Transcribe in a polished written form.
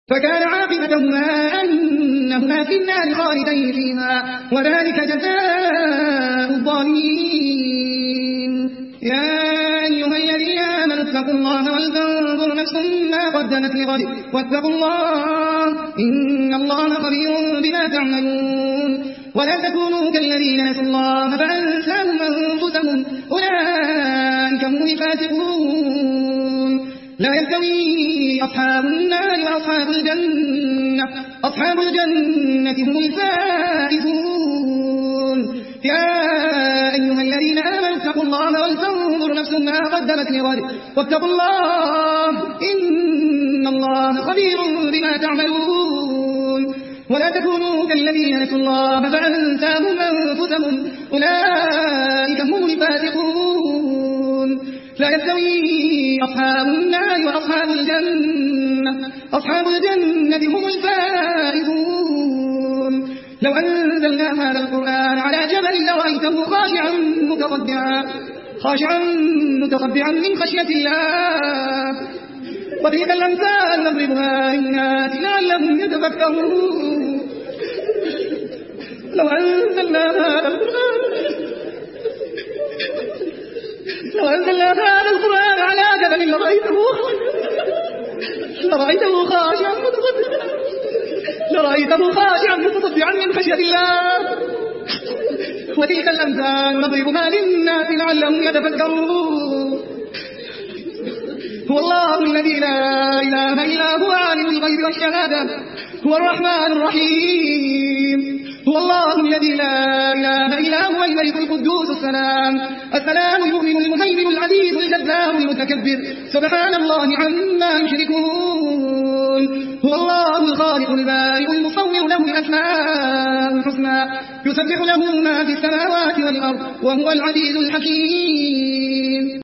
فكان عاقبتهما أنهما في النار خالدين فيها وذلك جزاء الظالمين. يا أيها الذين آمنوا اتقوا الله ولتنظر نفس ما قدمت لغد واتقوا الله إن الله خبير بما تعملون. ولا تكونوا كالذين نسوا الله فأنساهم أنفسهم أولئك هم الفاسقون. لا يستوي أصحاب النار وأصحاب الجنة أصحاب الجنة هم الفائزون. يا أيها الذين آمنوا اتقوا الله ولتنظر نفس ما قدمت لغد واتقوا الله إن الله خبير بما تعملون. ولا تكونوا كالذين نسوا الله فأنساهم أنفسهم أولئك هم الفاسقون. لا يستوي أصحاب النار وأصحاب الجنة أصحاب الجنة هم الفائزون. لو أنزلنا هذا القرآن على جبل لرأيته خاشعا متصدعا من خشية الله. وتلك الأمثال نضربها للناس لعلهم يتفكرون. لو أنزلنا هذا القرآن على جبل لرأيته خاشعا متصدعا من خشية الله. وتلك الأمثال نضربها للناس لعلهم يتفكرون. هو الله الذي لا إله إلا هو عالم الغيب والشهادة هو الرحمن الرحيم. هو الله الذي لا إله إلا هو الملك القدوس السلام المؤمن المهيمن العزيز الجبار المتكبر سبحان الله عما يشركون. هو الله الخالق البارئ المصور له الأسماء الحسنى يسبح له ما في السماوات والأرض وهو العزيز الحكيم.